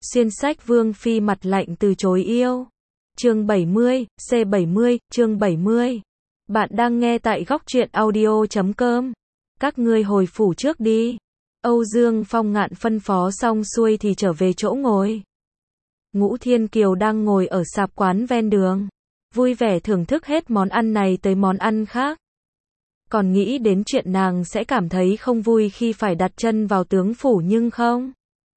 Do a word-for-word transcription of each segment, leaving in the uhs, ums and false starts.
Xuyên sách Vương Phi mặt lạnh từ chối yêu. Chương bảy mươi, C bảy mươi, chương bảy mươi. Bạn đang nghe tại góc truyện audio chấm com. Các ngươi hồi phủ trước đi. Âu Dương Phong Ngạn phân phó xong xuôi thì trở về chỗ ngồi. Ngũ Thiên Kiều đang ngồi ở sạp quán ven đường, vui vẻ thưởng thức hết món ăn này tới món ăn khác. Còn nghĩ đến chuyện nàng sẽ cảm thấy không vui khi phải đặt chân vào tướng phủ nhưng không.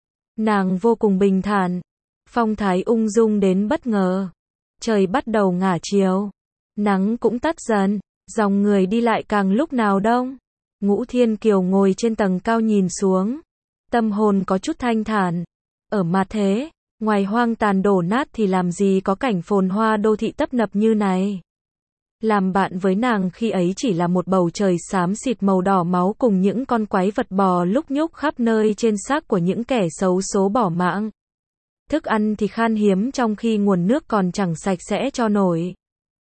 Nàng vô cùng bình thản, phong thái ung dung đến bất ngờ. Trời bắt đầu ngả chiều, nắng cũng tắt dần, dòng người đi lại càng lúc nào đông. Ngũ Thiên Kiều ngồi trên tầng cao nhìn xuống, tâm hồn có chút thanh thản. Ở mặt thế, ngoài hoang tàn đổ nát thì làm gì có cảnh phồn hoa đô thị tấp nập như này. Làm bạn với nàng khi ấy chỉ là một bầu trời xám xịt màu đỏ máu cùng những con quái vật bò lúc nhúc khắp nơi trên xác của những kẻ xấu số bỏ mạng. Thức ăn thì khan hiếm trong khi nguồn nước còn chẳng sạch sẽ cho nổi.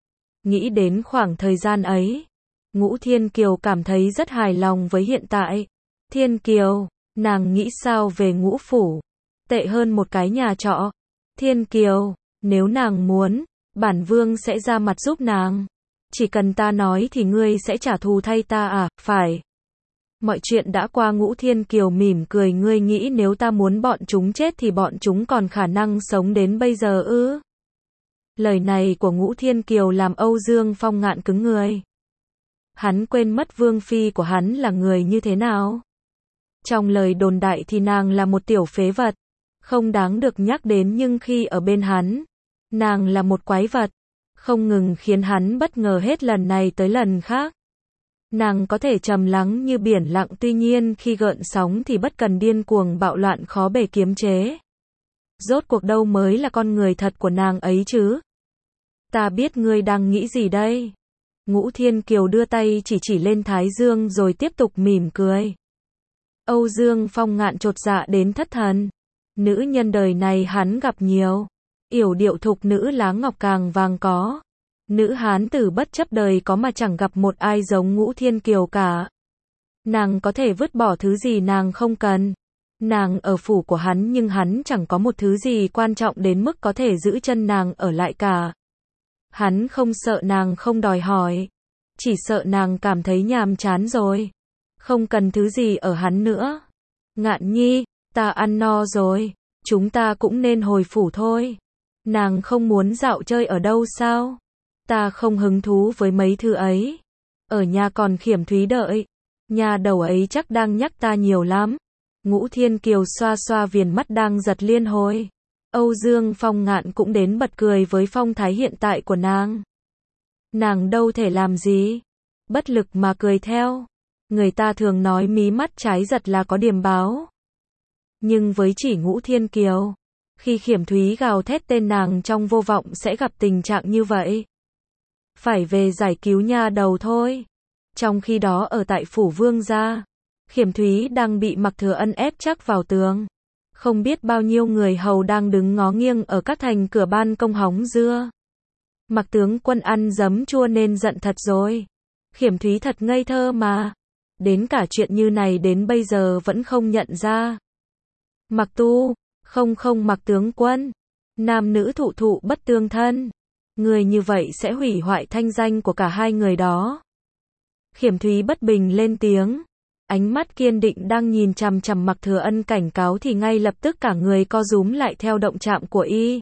Nghĩ đến khoảng thời gian ấy, Ngũ Thiên Kiều cảm thấy rất hài lòng với hiện tại. Thiên Kiều, nàng nghĩ sao về Ngũ Phủ? Tệ hơn một cái nhà trọ. Thiên Kiều, nếu nàng muốn, bản vương sẽ ra mặt giúp nàng. Chỉ cần ta nói thì ngươi sẽ trả thù thay ta à, phải. Mọi chuyện đã qua. Ngũ Thiên Kiều mỉm cười. Ngươi nghĩ nếu ta muốn bọn chúng chết thì bọn chúng còn khả năng sống đến bây giờ ư? Lời này của Ngũ Thiên Kiều làm Âu Dương Phong Ngạn cứng người. Hắn quên mất Vương Phi của hắn là người như thế nào. Trong lời đồn đại thì nàng là một tiểu phế vật, không đáng được nhắc đến, nhưng khi ở bên hắn, nàng là một quái vật, không ngừng khiến hắn bất ngờ hết lần này tới lần khác. Nàng có thể trầm lắng như biển lặng, tuy nhiên khi gợn sóng thì bất cần điên cuồng bạo loạn khó bề kiềm chế. Rốt cuộc đâu mới là con người thật của nàng ấy chứ? Ta biết ngươi đang nghĩ gì đây? Ngũ Thiên Kiều đưa tay chỉ chỉ lên thái dương rồi tiếp tục mỉm cười. Âu Dương Phong Ngạn chột dạ đến thất thần. Nữ nhân đời này hắn gặp nhiều, yểu điệu thục nữ lá ngọc càng vàng có. Nữ hán tử bất chấp đời có mà chẳng gặp một ai giống Ngũ Thiên Kiều cả. Nàng có thể vứt bỏ thứ gì nàng không cần. Nàng ở phủ của hắn nhưng hắn chẳng có một thứ gì quan trọng đến mức có thể giữ chân nàng ở lại cả. Hắn không sợ nàng không đòi hỏi, chỉ sợ nàng cảm thấy nhàm chán rồi, không cần thứ gì ở hắn nữa. Ngạn nhi, ta ăn no rồi, chúng ta cũng nên hồi phủ thôi. Nàng không muốn dạo chơi ở đâu sao? Ta không hứng thú với mấy thứ ấy. Ở nhà còn Khiểm Thúy đợi. Nhà đầu ấy chắc đang nhắc ta nhiều lắm. Ngũ Thiên Kiều xoa xoa viền mắt đang giật liên hồi. Âu Dương Phong Ngạn cũng đến bật cười với phong thái hiện tại của nàng. Nàng đâu thể làm gì, bất lực mà cười theo. Người ta thường nói mí mắt trái giật là có điềm báo. Nhưng với chỉ Ngũ Thiên Kiều, khi Khiểm Thúy gào thét tên nàng trong vô vọng sẽ gặp tình trạng như vậy. Phải về giải cứu nha đầu thôi. Trong khi đó ở tại phủ Vương gia, Khiểm Thúy đang bị Mạc Thừa Ân ép chắc vào tường. Không biết bao nhiêu người hầu đang đứng ngó nghiêng ở các thành cửa ban công hóng dưa. Mạc tướng quân ăn giấm chua nên giận thật rồi. Khiểm Thúy thật ngây thơ mà. Đến cả chuyện như này đến bây giờ vẫn không nhận ra. Mạc Tu, không không Mạc tướng quân. Nam nữ thụ thụ bất tương thân. Người như vậy sẽ hủy hoại thanh danh của cả hai người đó. Khiểm Thúy bất bình lên tiếng. Ánh mắt kiên định đang nhìn chằm chằm Mạc Thừa Ân cảnh cáo thì ngay lập tức cả người co rúm lại theo động chạm của y.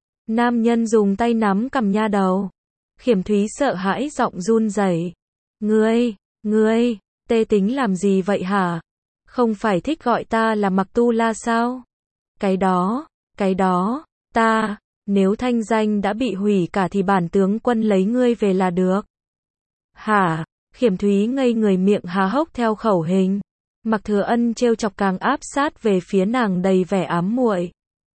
Nam nhân dùng tay nắm cằm nha đầu. Khiểm Thúy sợ hãi giọng run rẩy. Ngươi, ngươi, tê tính làm gì vậy hả? Không phải thích gọi ta là Mạc Tu La sao? Cái đó, cái đó, ta, nếu thanh danh đã bị hủy cả thì bản tướng quân lấy ngươi về là được. Hả? Khiểm Thúy ngây người miệng há hốc theo khẩu hình. Mạc Thừa Ân trêu chọc càng áp sát về phía nàng đầy vẻ ám muội.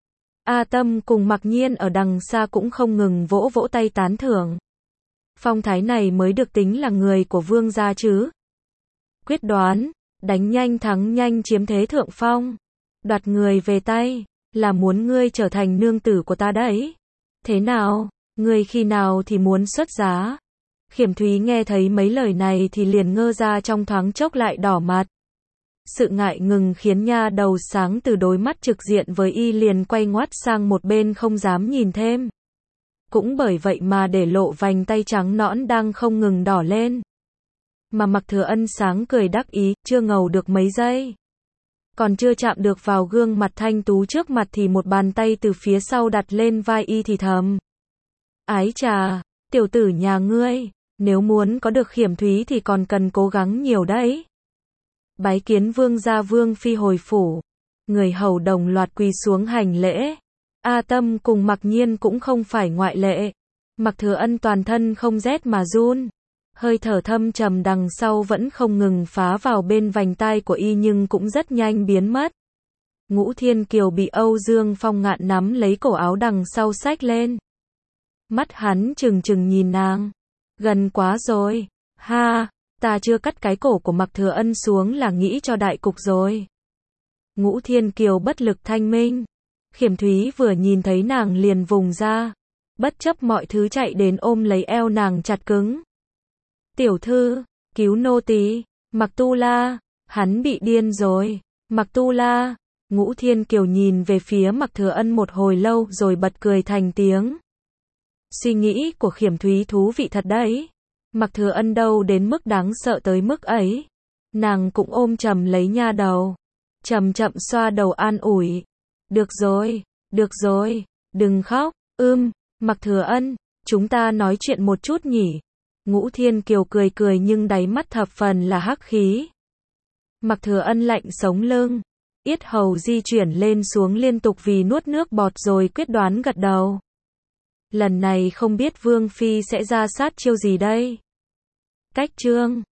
A Tâm cùng Mạc Nhiên ở đằng xa cũng không ngừng vỗ vỗ tay tán thưởng. Phong thái này mới được tính là người của Vương gia chứ. Quyết đoán, đánh nhanh thắng nhanh chiếm thế thượng phong. Đoạt người về tay, là muốn ngươi trở thành nương tử của ta đấy. Thế nào, ngươi khi nào thì muốn xuất giá? Khiểm Thúy nghe thấy mấy lời này thì liền ngơ ra, trong thoáng chốc lại đỏ mặt. Sự ngại ngừng khiến nha đầu sáng từ đối mắt trực diện với y liền quay ngoắt sang một bên không dám nhìn thêm. Cũng bởi vậy mà để lộ vành tay trắng nõn đang không ngừng đỏ lên. Mà Mạc Thừa Ân sáng cười đắc ý, chưa ngầu được mấy giây. Còn chưa chạm được vào gương mặt thanh tú trước mặt thì một bàn tay từ phía sau đặt lên vai y thì thầm. Ái chà, tiểu tử nhà ngươi, nếu muốn có được Khiểm Thúy thì còn cần cố gắng nhiều đấy. Bái kiến vương gia vương phi hồi phủ. Người hầu đồng loạt quỳ xuống hành lễ. A Tâm cùng Mặc Nhiên cũng không phải ngoại lệ. Mạc Thừa Ân toàn thân không rét mà run. Hơi thở thâm trầm đằng sau vẫn không ngừng phá vào bên vành tai của y nhưng cũng rất nhanh biến mất. Ngũ Thiên Kiều bị Âu Dương Phong Ngạn nắm lấy cổ áo đằng sau xách lên. Mắt hắn trừng trừng nhìn nàng. Gần quá rồi. Ha, ta chưa cắt cái cổ của Mạc Thừa Ân xuống là nghĩ cho đại cục rồi. Ngũ Thiên Kiều bất lực thanh minh. Khiểm Thúy vừa nhìn thấy nàng liền vùng ra. Bất chấp mọi thứ chạy đến ôm lấy eo nàng chặt cứng. Tiểu thư, cứu nô tỳ. Mạc Tu La, hắn bị điên rồi. Mạc Tu La. Ngũ Thiên Kiều nhìn về phía Mạc Thừa Ân một hồi lâu rồi bật cười thành tiếng. Suy nghĩ của Khiểm Thúy thú vị thật đấy. Mạc Thừa Ân đâu đến mức đáng sợ tới mức ấy. Nàng cũng ôm chầm lấy nha đầu. Chậm chậm xoa đầu an ủi. Được rồi, được rồi, đừng khóc. Ưm, Mạc Thừa Ân, chúng ta nói chuyện một chút nhỉ. Ngũ Thiên Kiều cười cười nhưng đáy mắt thập phần là hắc khí. Mạc Thừa Ân lạnh sống lưng. Yết hầu di chuyển lên xuống liên tục vì nuốt nước bọt rồi quyết đoán gật đầu. Lần này không biết Vương Phi sẽ ra sát chiêu gì đây. Cách chương